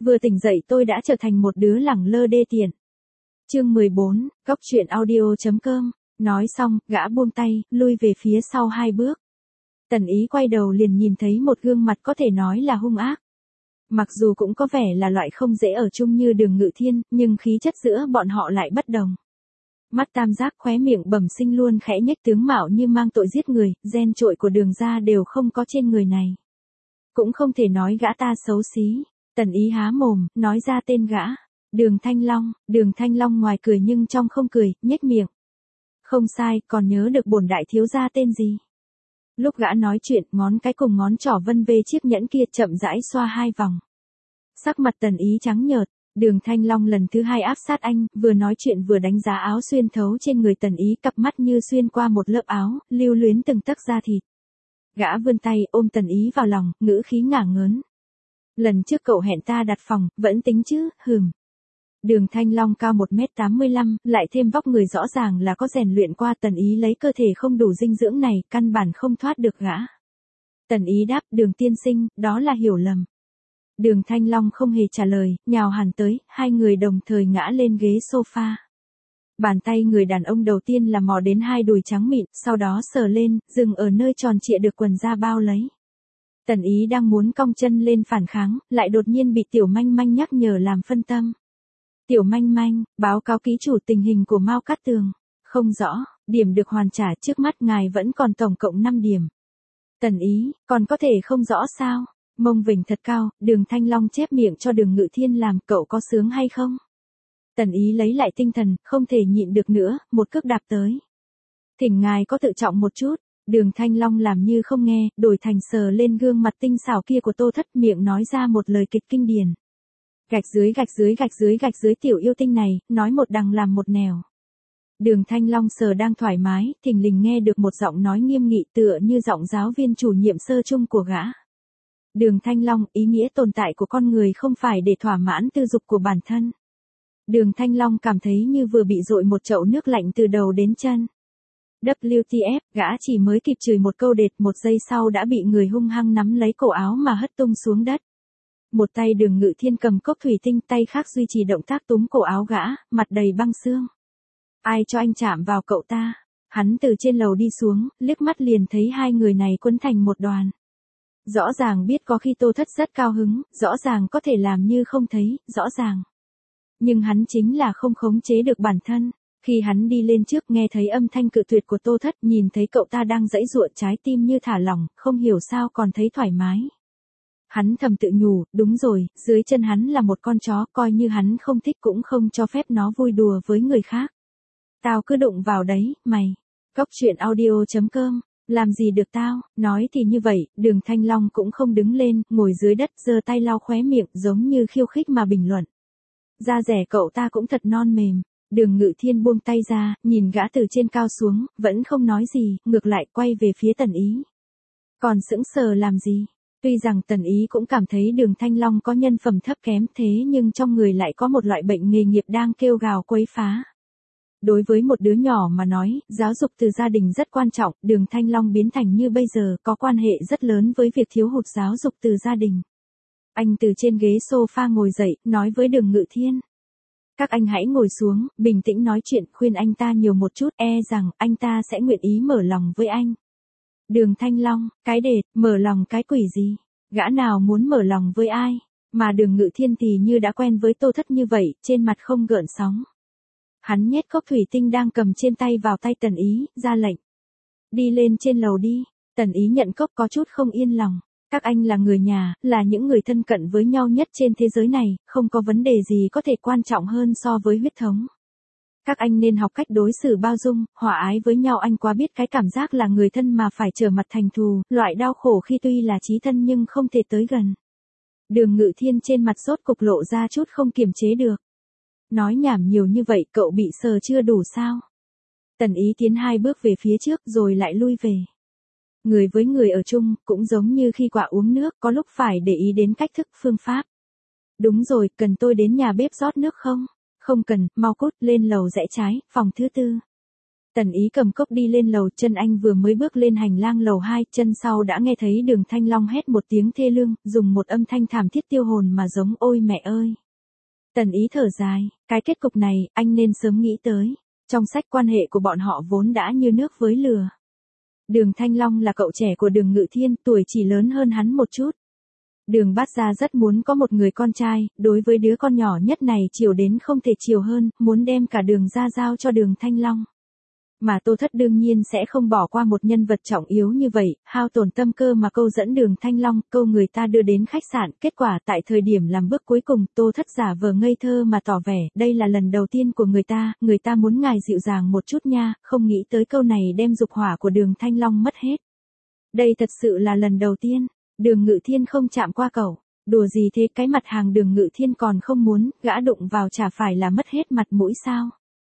Vừa tỉnh dậy tôi đã trở thành một đứa lẳng lơ đê tiện. Chương 14, Góc truyện audio.com. Nói xong, gã buông tay, lui về phía sau 2 bước. Tần Ý quay đầu liền nhìn thấy một gương mặt có thể nói là hung ác. Mặc dù cũng có vẻ là loại không dễ ở chung như Đường Ngự Thiên, nhưng khí chất giữa bọn họ lại bất đồng. Mắt tam giác, khóe miệng bẩm sinh luôn khẽ nhếch, tướng mạo như mang tội giết người, gen trội của Đường gia đều không có trên người này. Cũng không thể nói gã ta xấu xí. Tần Ý há mồm, nói ra tên gã. Đường Thanh Long. Đường Thanh Long ngoài cười nhưng trong không cười, nhếch miệng. Không sai, còn nhớ được bổn đại thiếu gia tên gì? Lúc gã nói chuyện, ngón cái cùng ngón trỏ vân về chiếc nhẫn kia, chậm rãi xoa 2 vòng. Sắc mặt Tần Ý trắng nhợt. Đường Thanh Long lần thứ 2 áp sát anh, vừa nói chuyện vừa đánh giá áo xuyên thấu trên người Tần Ý, cặp mắt như xuyên qua một lớp áo, lưu luyến từng tấc da thịt. Gã vươn tay ôm Tần Ý vào lòng, ngữ khí ngả ngớn. Lần trước cậu hẹn ta đặt phòng, vẫn tính chứ, hừm. Đường Thanh Long cao 1m85, lại thêm vóc người rõ ràng là có rèn luyện qua. Tần Ý lấy cơ thể không đủ dinh dưỡng này, căn bản không thoát được gã. Tần Ý đáp, Đường tiên sinh, đó là hiểu lầm. Đường Thanh Long không hề trả lời, nhào hẳn tới, 2 người đồng thời ngã lên ghế sofa. Bàn tay người đàn ông đầu tiên là mò đến 2 đùi trắng mịn, sau đó sờ lên, dừng ở nơi tròn trịa được quần da bao lấy. Tần Ý đang muốn cong chân lên phản kháng, lại đột nhiên bị Tiểu Manh Manh nhắc nhở làm phân tâm. Tiểu Manh Manh, báo cáo ký chủ tình hình của Mao Cát Tường. Không rõ, điểm được hoàn trả, trước mắt ngài vẫn còn tổng cộng 5 điểm. Tần Ý, còn có thể không rõ sao? Mông vỉnh thật cao, Đường Thanh Long chép miệng cho Đường Ngự Thiên làm, cậu có sướng hay không? Tần Ý lấy lại tinh thần, không thể nhịn được nữa, một cước đạp tới. Thỉnh ngài có tự trọng một chút. Đường Thanh Long làm như không nghe, đổi thành sờ lên gương mặt tinh xảo kia của Tô Thất, miệng nói ra một lời kịch kinh điển. Gạch dưới gạch dưới gạch dưới gạch dưới, tiểu yêu tinh này, nói một đằng làm một nẻo. Đường Thanh Long sờ đang thoải mái, thình lình nghe được một giọng nói nghiêm nghị, tựa như giọng giáo viên chủ nhiệm sơ chung của gã. Đường Thanh Long, ý nghĩa tồn tại của con người không phải để thỏa mãn tư dục của bản thân. Đường Thanh Long cảm thấy như vừa bị dội một chậu nước lạnh từ đầu đến chân. WTF, gã chỉ mới kịp chửi một câu đệt, 1 giây sau đã bị người hung hăng nắm lấy cổ áo mà hất tung xuống đất. Một tay Đường Ngự Thiên cầm cốc thủy tinh, tay khác duy trì động tác túm cổ áo gã, mặt đầy băng xương. Ai cho anh chạm vào cậu ta? Hắn từ trên lầu đi xuống, liếc mắt liền thấy 2 người này quấn thành một đoàn. Rõ ràng biết có khi Tô Thất rất cao hứng, rõ ràng có thể làm như không thấy, rõ ràng. Nhưng hắn chính là không khống chế được bản thân. Khi hắn đi lên trước, nghe thấy âm thanh cự tuyệt của Tô Thất, nhìn thấy cậu ta đang giãy giụa, trái tim như thả lỏng, không hiểu sao còn thấy thoải mái. Hắn thầm tự nhủ, đúng rồi, dưới chân hắn là một con chó, coi như hắn không thích cũng không cho phép nó vui đùa với người khác. Tao cứ đụng vào đấy, mày. Góc truyện audio.com. Làm gì được tao? Nói thì như vậy, Đường Thanh Long cũng không đứng lên, ngồi dưới đất, giơ tay lau khóe miệng, giống như khiêu khích mà bình luận. Da rẻ cậu ta cũng thật non mềm. Đường Ngự Thiên buông tay ra, nhìn gã từ trên cao xuống, vẫn không nói gì, ngược lại quay về phía Tần Ý. Còn sững sờ làm gì? Tuy rằng Tần Ý cũng cảm thấy Đường Thanh Long có nhân phẩm thấp kém, thế nhưng trong người lại có một loại bệnh nghề nghiệp đang kêu gào quấy phá. Đối với một đứa nhỏ mà nói, giáo dục từ gia đình rất quan trọng, Đường Thanh Long biến thành như bây giờ có quan hệ rất lớn với việc thiếu hụt giáo dục từ gia đình. Anh từ trên ghế sofa ngồi dậy, nói với Đường Ngự Thiên. Các anh hãy ngồi xuống, bình tĩnh nói chuyện, khuyên anh ta nhiều một chút, rằng anh ta sẽ nguyện ý mở lòng với anh. Đường Thanh Long, cái đệt, mở lòng cái quỷ gì? Gã nào muốn mở lòng với ai? Mà Đường Ngự Thiên thì như đã quen với Tô Thất như vậy, trên mặt không gợn sóng. Hắn nhét cốc thủy tinh đang cầm trên tay vào tay Tần Ý, ra lệnh. Đi lên trên lầu đi. Tần Ý nhận cốc có chút không yên lòng. Các anh là người nhà, là những người thân cận với nhau nhất trên thế giới này, không có vấn đề gì có thể quan trọng hơn so với huyết thống. Các anh nên học cách đối xử bao dung, hòa ái với nhau. Anh quá biết cái cảm giác là người thân mà phải trở mặt thành thù, loại đau khổ khi tuy là chí thân nhưng không thể tới gần. Đường Ngự Thiên trên mặt sốt cục lộ ra chút không kiềm chế được. Nói nhảm nhiều như vậy, cậu bị sờ chưa đủ sao? Tần Ý tiến 2 bước về phía trước rồi lại lui về. Người với người ở chung, cũng giống như khi quả uống nước, có lúc phải để ý đến cách thức, phương pháp. Đúng rồi, cần tôi đến nhà bếp rót nước không? Không cần, mau cút, lên lầu rẽ trái, phòng thứ 4. Tần Ý cầm cốc đi lên lầu, chân anh vừa mới bước lên hành lang lầu 2, chân sau đã nghe thấy Đường Thanh Long hét một tiếng thê lương, dùng một âm thanh thảm thiết tiêu hồn mà giống ôi mẹ ơi. Tần Ý thở dài, cái kết cục này, anh nên sớm nghĩ tới. Trong sách quan hệ của bọn họ vốn đã như nước với lửa. Đường Thanh Long là cậu trẻ của Đường Ngự Thiên, tuổi chỉ lớn hơn hắn một chút. Đường Bát Gia rất muốn có một người con trai, đối với đứa con nhỏ nhất này chiều đến không thể chiều hơn, muốn đem cả Đường gia giao cho Đường Thanh Long. Mà Tô Thất đương nhiên sẽ không bỏ qua một nhân vật trọng yếu như vậy, hao tổn tâm cơ mà câu dẫn Đường Thanh Long, câu người ta đưa đến khách sạn, kết quả tại thời điểm làm bước cuối cùng, Tô Thất giả vờ ngây thơ mà tỏ vẻ, đây là lần đầu tiên của người ta muốn ngài dịu dàng một chút nha, không nghĩ tới câu này đem dục hỏa của Đường Thanh Long mất hết. Đây thật sự là lần đầu tiên, Đường Ngự Thiên không chạm qua cậu, đùa gì thế, cái mặt hàng Đường Ngự Thiên còn không muốn, gã đụng vào chả phải là mất hết mặt mũi sao.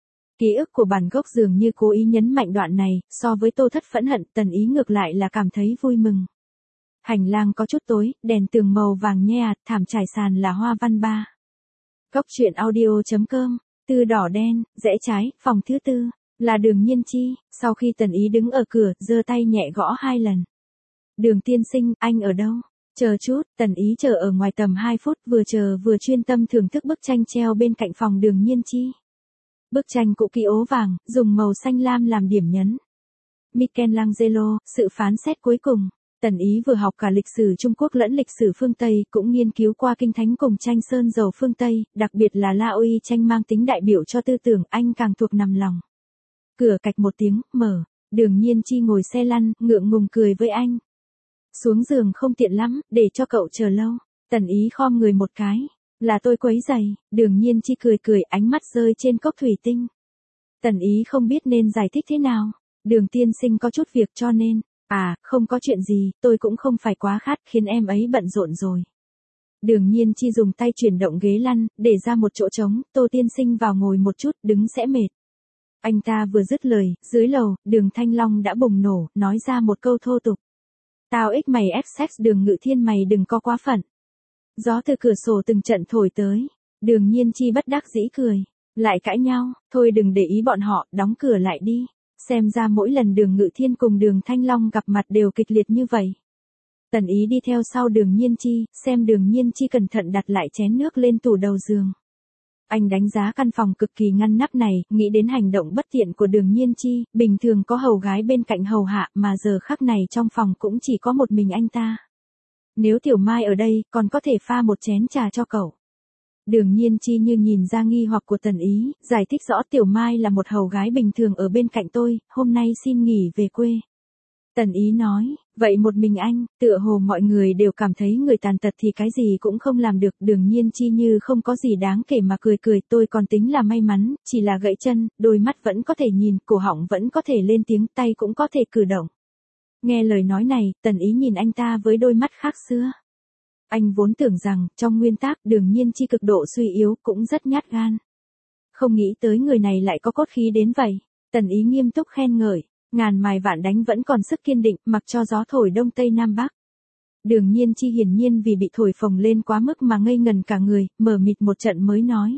Ký ức của bản gốc dường như cố ý nhấn mạnh đoạn này, so với Tô Thất phẫn hận, Tần Ý ngược lại là cảm thấy vui mừng. Hành lang có chút tối, đèn tường màu vàng nhạt, thảm trải sàn là hoa văn ba. Góc truyện audio.com, tư đỏ đen, rẽ trái, phòng thứ 4, là Đường Nhiên Chi, sau khi Tần Ý đứng ở cửa, giơ tay nhẹ gõ 2 lần. Đường tiên sinh, anh ở đâu? Chờ chút, Tần Ý chờ ở ngoài tầm 2 phút, vừa chờ vừa chuyên tâm thưởng thức bức tranh treo bên cạnh phòng Đường Nhiên Chi. Bức tranh cũ kỹ ố vàng, dùng màu xanh lam làm điểm nhấn. Michelangelo, sự phán xét cuối cùng. Tần Ý vừa học cả lịch sử Trung Quốc lẫn lịch sử phương Tây, cũng nghiên cứu qua kinh thánh cùng tranh sơn dầu phương Tây, đặc biệt là La Uy tranh mang tính đại biểu cho tư tưởng, anh càng thuộc nằm lòng. Cửa cạch một tiếng, mở. Đường Nhiên Chi ngồi xe lăn, ngượng ngùng cười với anh. Xuống giường không tiện lắm, để cho cậu chờ lâu. Tần Ý khom người một cái. Là tôi quấy rầy, Đường Nhiên Chi cười, ánh mắt rơi trên cốc thủy tinh. Tần Ý không biết nên giải thích thế nào. Đường tiên sinh có chút việc cho nên, không có chuyện gì, tôi cũng không phải quá khát khiến em ấy bận rộn rồi. Đường Nhiên Chi dùng tay chuyển động ghế lăn, để ra một chỗ trống, Tô tiên sinh vào ngồi một chút, đứng sẽ mệt. Anh ta vừa dứt lời, dưới lầu, Đường Thanh Long đã bùng nổ, nói ra một câu thô tục. Tao ích mày ép sex Đường Ngự Thiên mày đừng có quá phận. Gió từ cửa sổ từng trận thổi tới. Đường Nhiên Chi bất đắc dĩ cười. Lại cãi nhau, thôi đừng để ý bọn họ, đóng cửa lại đi. Xem ra mỗi lần Đường Ngự Thiên cùng Đường Thanh Long gặp mặt đều kịch liệt như vậy. Tần Ý đi theo sau Đường Nhiên Chi, xem Đường Nhiên Chi cẩn thận đặt lại chén nước lên tủ đầu giường. Anh đánh giá căn phòng cực kỳ ngăn nắp này, nghĩ đến hành động bất tiện của Đường Nhiên Chi, bình thường có hầu gái bên cạnh hầu hạ mà giờ khắc này trong phòng cũng chỉ có một mình anh ta. Nếu Tiểu Mai ở đây, còn có thể pha một chén trà cho cậu. Đường Nhiên Chi như nhìn ra nghi hoặc của Tần Ý, giải thích rõ Tiểu Mai là một hầu gái bình thường ở bên cạnh tôi, hôm nay xin nghỉ về quê. Tần Ý nói, vậy một mình anh, tựa hồ mọi người đều cảm thấy người tàn tật thì cái gì cũng không làm được. Đường Nhiên Chi như không có gì đáng kể mà cười, tôi còn tính là may mắn, chỉ là gãy chân, đôi mắt vẫn có thể nhìn, cổ họng vẫn có thể lên tiếng, tay cũng có thể cử động. Nghe lời nói này, Tần Ý nhìn anh ta với đôi mắt khác xưa. Anh vốn tưởng rằng, trong nguyên tắc, Đường Nhiên Chi cực độ suy yếu, cũng rất nhát gan. Không nghĩ tới người này lại có cốt khí đến vậy. Tần Ý nghiêm túc khen ngợi, ngàn mài vạn đánh vẫn còn sức kiên định, mặc cho gió thổi đông tây nam bắc. Đường Nhiên Chi hiển nhiên vì bị thổi phồng lên quá mức mà ngây ngần cả người, mờ mịt một trận mới nói.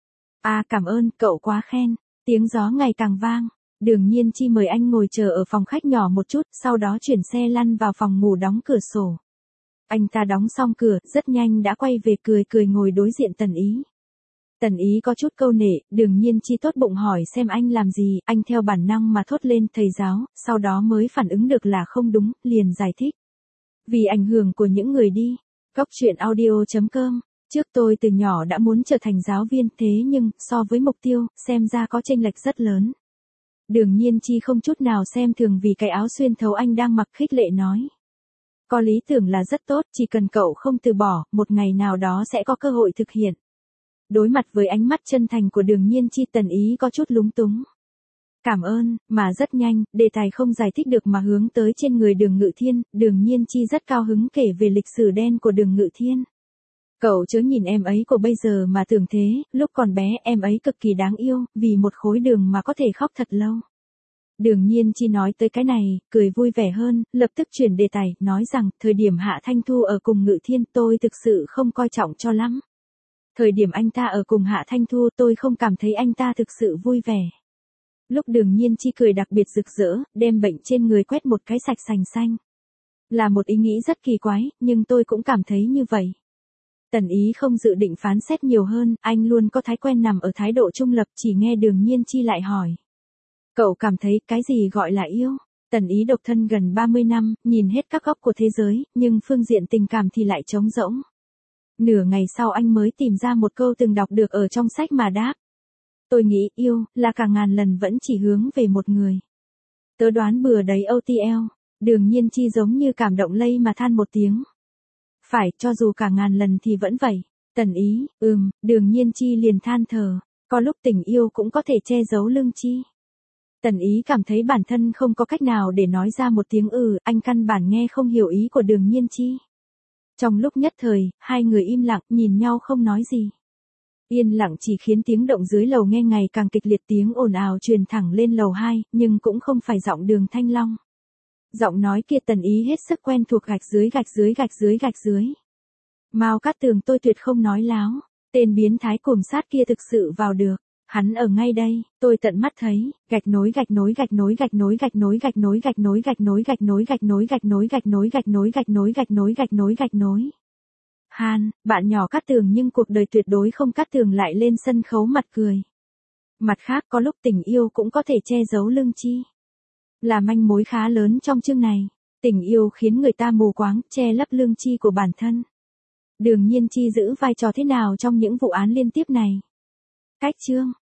Cảm ơn, cậu quá khen. Tiếng gió ngày càng vang. Đường Nhiên Chi mời anh ngồi chờ ở phòng khách nhỏ một chút, sau đó chuyển xe lăn vào phòng ngủ đóng cửa sổ. Anh ta đóng xong cửa, rất nhanh đã quay về cười ngồi đối diện Tần Ý. Tần Ý có chút câu nệ, Đường Nhiên Chi tốt bụng hỏi xem anh làm gì, anh theo bản năng mà thốt lên thầy giáo, sau đó mới phản ứng được là không đúng, liền giải thích. Vì ảnh hưởng của những người đi. Góc truyện audio.com, trước tôi từ nhỏ đã muốn trở thành giáo viên, thế nhưng, so với mục tiêu, xem ra có chênh lệch rất lớn. Đường Nhiên Chi không chút nào xem thường vì cái áo xuyên thấu anh đang mặc, khích lệ nói. Có lý tưởng là rất tốt, chỉ cần cậu không từ bỏ, một ngày nào đó sẽ có cơ hội thực hiện. Đối mặt với ánh mắt chân thành của Đường Nhiên Chi, Tần Ý có chút lúng túng. Cảm ơn, mà rất nhanh, đề tài không giải thích được mà hướng tới trên người Đường Ngự Thiên, Đường Nhiên Chi rất cao hứng kể về lịch sử đen của Đường Ngự Thiên. Cậu chớ nhìn em ấy của bây giờ mà tưởng thế, lúc còn bé em ấy cực kỳ đáng yêu, vì một khối đường mà có thể khóc thật lâu. Đường Nhiên Chi nói tới cái này, cười vui vẻ hơn, lập tức chuyển đề tài, nói rằng, thời điểm Hạ Thanh Thu ở cùng Ngự Thiên tôi thực sự không coi trọng cho lắm. Thời điểm anh ta ở cùng Hạ Thanh Thu tôi không cảm thấy anh ta thực sự vui vẻ. Lúc Đường Nhiên Chi cười đặc biệt rực rỡ, đem bệnh trên người quét một cái sạch sành xanh. Là một ý nghĩ rất kỳ quái, nhưng tôi cũng cảm thấy như vậy. Tần Ý không dự định phán xét nhiều hơn, anh luôn có thói quen nằm ở thái độ trung lập, chỉ nghe Đường Nhiên Chi lại hỏi. Cậu cảm thấy cái gì gọi là yêu? Tần Ý độc thân gần 30 năm, nhìn hết các góc của thế giới, nhưng phương diện tình cảm thì lại trống rỗng. Nửa ngày sau anh mới tìm ra một câu từng đọc được ở trong sách mà đáp. Tôi nghĩ yêu, là cả ngàn lần vẫn chỉ hướng về một người. Tớ đoán bừa đấy OTL. Đường Nhiên Chi giống như cảm động lây mà than một tiếng. Phải, cho dù cả ngàn lần thì vẫn vậy. Tần Ý, Đường Nhiên Chi liền than thở. Có lúc tình yêu cũng có thể che giấu lương chi. Tần Ý cảm thấy bản thân không có cách nào để nói ra một tiếng anh căn bản nghe không hiểu ý của Đường Nhiên Chi. Trong lúc nhất thời, hai người im lặng, nhìn nhau không nói gì. Yên lặng chỉ khiến tiếng động dưới lầu nghe ngày càng kịch liệt, tiếng ồn ào truyền thẳng lên lầu 2, nhưng cũng không phải giọng Đường Thanh Long. Giọng nói kia Tần Ý hết sức quen thuộc, gạch dưới gạch dưới gạch dưới gạch dưới. Mao Cát Tường, tôi tuyệt không nói láo, tên biến thái cùm sát kia thực sự vào được. Hắn ở ngay đây, tôi tận mắt thấy, gạch nối gạch nối gạch nối gạch nối gạch nối gạch nối gạch nối gạch nối gạch nối gạch nối gạch nối gạch nối gạch nối gạch nối gạch nối gạch nối gạch nối. Han, bạn nhỏ Cát Tường nhưng cuộc đời tuyệt đối không. Cát Tường lại lên sân khấu mặt cười. Mặt khác có lúc tình yêu cũng có thể che giấu lương chi. Là manh mối khá lớn trong chương này. Tình yêu khiến người ta mù quáng, che lấp lương chi của bản thân. Đường Nhiên Chi giữ vai trò thế nào trong những vụ án liên tiếp này? Cách chương